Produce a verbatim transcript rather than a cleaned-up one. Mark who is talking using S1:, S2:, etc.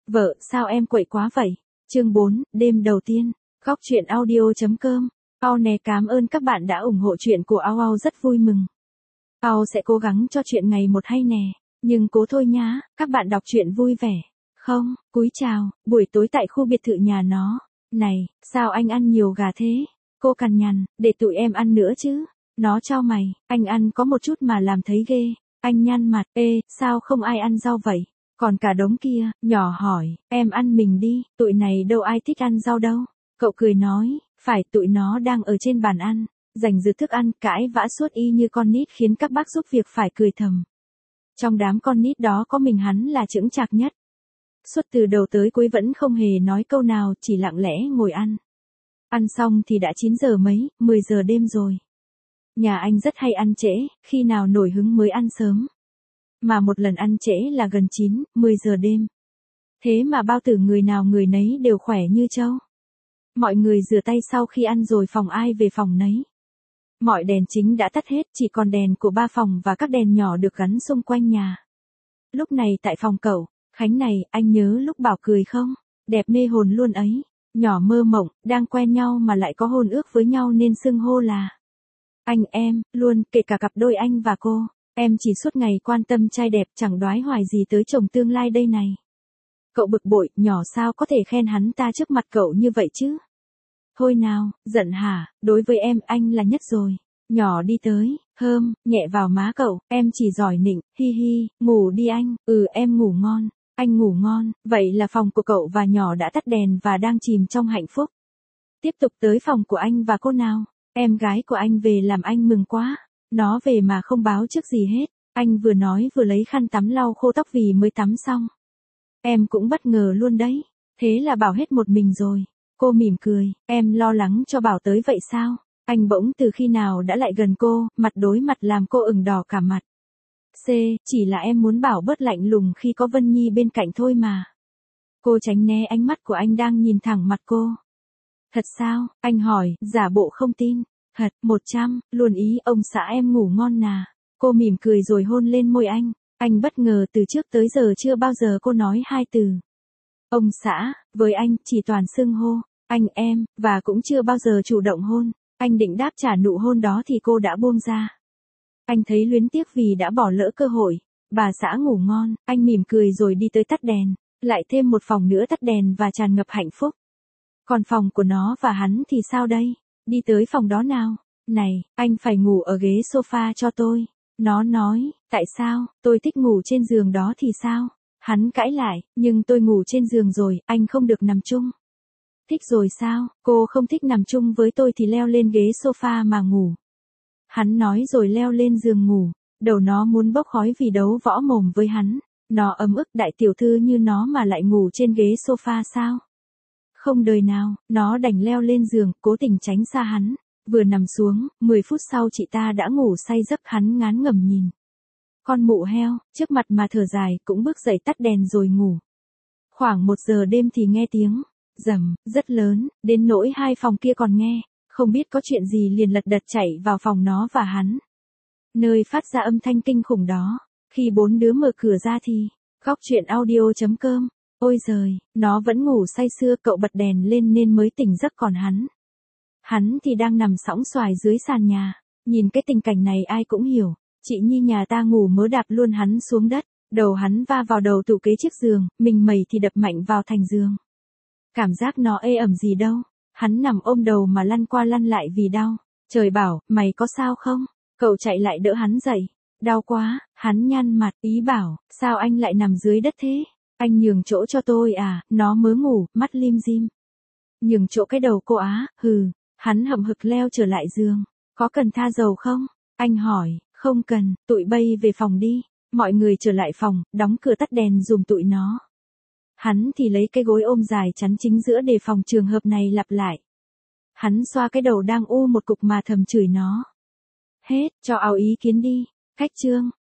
S1: Vợ, sao em quậy quá vậy? Chương bốn, đêm đầu tiên. Góc truyện audio.com. Ao nè, cảm ơn các bạn đã ủng hộ chuyện của Ao Ao, rất vui mừng. Ao sẽ cố gắng cho chuyện ngày một hay nè, nhưng cố thôi nhá, các bạn đọc truyện vui vẻ. Không, cúi chào, buổi tối tại khu biệt thự nhà nó. Này, sao anh ăn nhiều gà thế? Cô cằn nhằn, để tụi em ăn nữa chứ. Nó chau mày, anh ăn có một chút mà làm thấy ghê. Anh nhăn mặt, ê, sao không ai ăn rau vậy? Còn cả đống kia, nhỏ hỏi, em ăn mình đi, tụi này đâu ai thích ăn rau đâu. Cậu cười nói, phải, tụi nó đang ở trên bàn ăn, giành giật thức ăn, cãi vã suốt y như con nít khiến các bác giúp việc phải cười thầm. Trong đám con nít đó có mình hắn là chững chạc nhất. Suốt từ đầu tới cuối vẫn không hề nói câu nào, chỉ lặng lẽ ngồi ăn. Ăn xong thì đã chín giờ mấy, mười giờ đêm rồi. Nhà anh rất hay ăn trễ, khi nào nổi hứng mới ăn sớm. Mà một lần ăn trễ là gần chín, mười giờ đêm. Thế mà bao tử người nào người nấy đều khỏe như trâu. Mọi người rửa tay sau khi ăn rồi phòng ai về phòng nấy. Mọi đèn chính đã tắt hết, chỉ còn đèn của ba phòng và các đèn nhỏ được gắn xung quanh nhà. Lúc này tại phòng cậu, Khánh này, anh nhớ lúc Bảo cười không? Đẹp mê hồn luôn ấy. Nhỏ mơ mộng, đang quen nhau mà lại có hôn ước với nhau nên xưng hô là anh em, luôn, kể cả cặp đôi anh và cô. Em chỉ suốt ngày quan tâm trai đẹp, chẳng đoái hoài gì tới chồng tương lai đây này. Cậu bực bội, nhỏ sao có thể khen hắn ta trước mặt cậu như vậy chứ? Thôi nào, giận hả, đối với em anh là nhất rồi. Nhỏ đi tới, thơm, nhẹ vào má cậu, em chỉ giỏi nịnh, hi hi, ngủ đi anh, ừ em ngủ ngon, anh ngủ ngon. Vậy là phòng của cậu và nhỏ đã tắt đèn và đang chìm trong hạnh phúc. Tiếp tục tới phòng của anh và cô nào. Em gái của anh về làm anh mừng quá. Nó về mà không báo trước gì hết. Anh vừa nói vừa lấy khăn tắm lau khô tóc vì mới tắm xong. Em cũng bất ngờ luôn đấy. Thế là Bảo hết một mình rồi. Cô mỉm cười, em lo lắng cho Bảo tới vậy sao? Anh bỗng từ khi nào đã lại gần cô, mặt đối mặt làm cô ửng đỏ cả mặt. C, chỉ là em muốn Bảo bớt lạnh lùng khi có Vân Nhi bên cạnh thôi mà. Cô tránh né ánh mắt của anh đang nhìn thẳng mặt cô. Thật sao? Anh hỏi, giả bộ không tin. Thật, một trăm, luôn ý, ông xã em ngủ ngon nà. Cô mỉm cười rồi hôn lên môi anh. Anh bất ngờ, từ trước tới giờ chưa bao giờ cô nói hai từ ông xã, với anh, chỉ toàn xưng hô, anh em, và cũng chưa bao giờ chủ động hôn. Anh định đáp trả nụ hôn đó thì cô đã buông ra. Anh thấy luyến tiếc vì đã bỏ lỡ cơ hội. Bà xã ngủ ngon, anh mỉm cười rồi đi tới tắt đèn. Lại thêm một phòng nữa tắt đèn và tràn ngập hạnh phúc. Còn phòng của nó và hắn thì sao đây? Đi tới phòng đó nào. Này, anh phải ngủ ở ghế sofa cho tôi. Nó nói, tại sao, tôi thích ngủ trên giường đó thì sao? Hắn cãi lại, nhưng tôi ngủ trên giường rồi, anh không được nằm chung. Thích rồi sao, cô không thích nằm chung với tôi thì leo lên ghế sofa mà ngủ. Hắn nói rồi leo lên giường ngủ, đầu nó muốn bốc khói vì đấu võ mồm với hắn. Nó ấm ức, đại tiểu thư như nó mà lại ngủ trên ghế sofa sao? Không đời nào, nó đành leo lên giường, cố tình tránh xa hắn. Vừa nằm xuống, mười phút sau chị ta đã ngủ say giấc, hắn ngán ngẩm nhìn. Con mụ heo, trước mặt mà thở dài, cũng bước dậy tắt đèn rồi ngủ. Khoảng một giờ đêm thì nghe tiếng rầm, rất lớn, đến nỗi hai phòng kia còn nghe, không biết có chuyện gì liền lật đật chạy vào phòng nó và hắn. Nơi phát ra âm thanh kinh khủng đó, khi bốn đứa mở cửa ra thì, góc truyện audio.com, ôi giời, nó vẫn ngủ say sưa, cậu bật đèn lên nên mới tỉnh giấc, còn hắn. Hắn thì đang nằm sõng xoài dưới sàn nhà, nhìn cái tình cảnh này ai cũng hiểu, chị Nhi nhà ta ngủ mớ đạp luôn hắn xuống đất, đầu hắn va vào đầu tủ kế chiếc giường, mình mẩy thì đập mạnh vào thành giường. Cảm giác nó ê ẩm gì đâu, hắn nằm ôm đầu mà lăn qua lăn lại vì đau. Trời bảo, mày có sao không? Cậu chạy lại đỡ hắn dậy. Đau quá, hắn nhăn mặt, ý bảo, sao anh lại nằm dưới đất thế? Anh nhường chỗ cho tôi à, nó mới ngủ, mắt lim dim. Nhường chỗ cái đầu cô á, hừ, hắn hậm hực leo trở lại giường. Có cần tha dầu không? Anh hỏi, không cần, tụi bay về phòng đi. Mọi người trở lại phòng, đóng cửa tắt đèn dùm tụi nó. Hắn thì lấy cái gối ôm dài chắn chính giữa để phòng trường hợp này lặp lại. Hắn xoa cái đầu đang u một cục mà thầm chửi nó. Hết, cho ao ý kiến đi. Cách chương.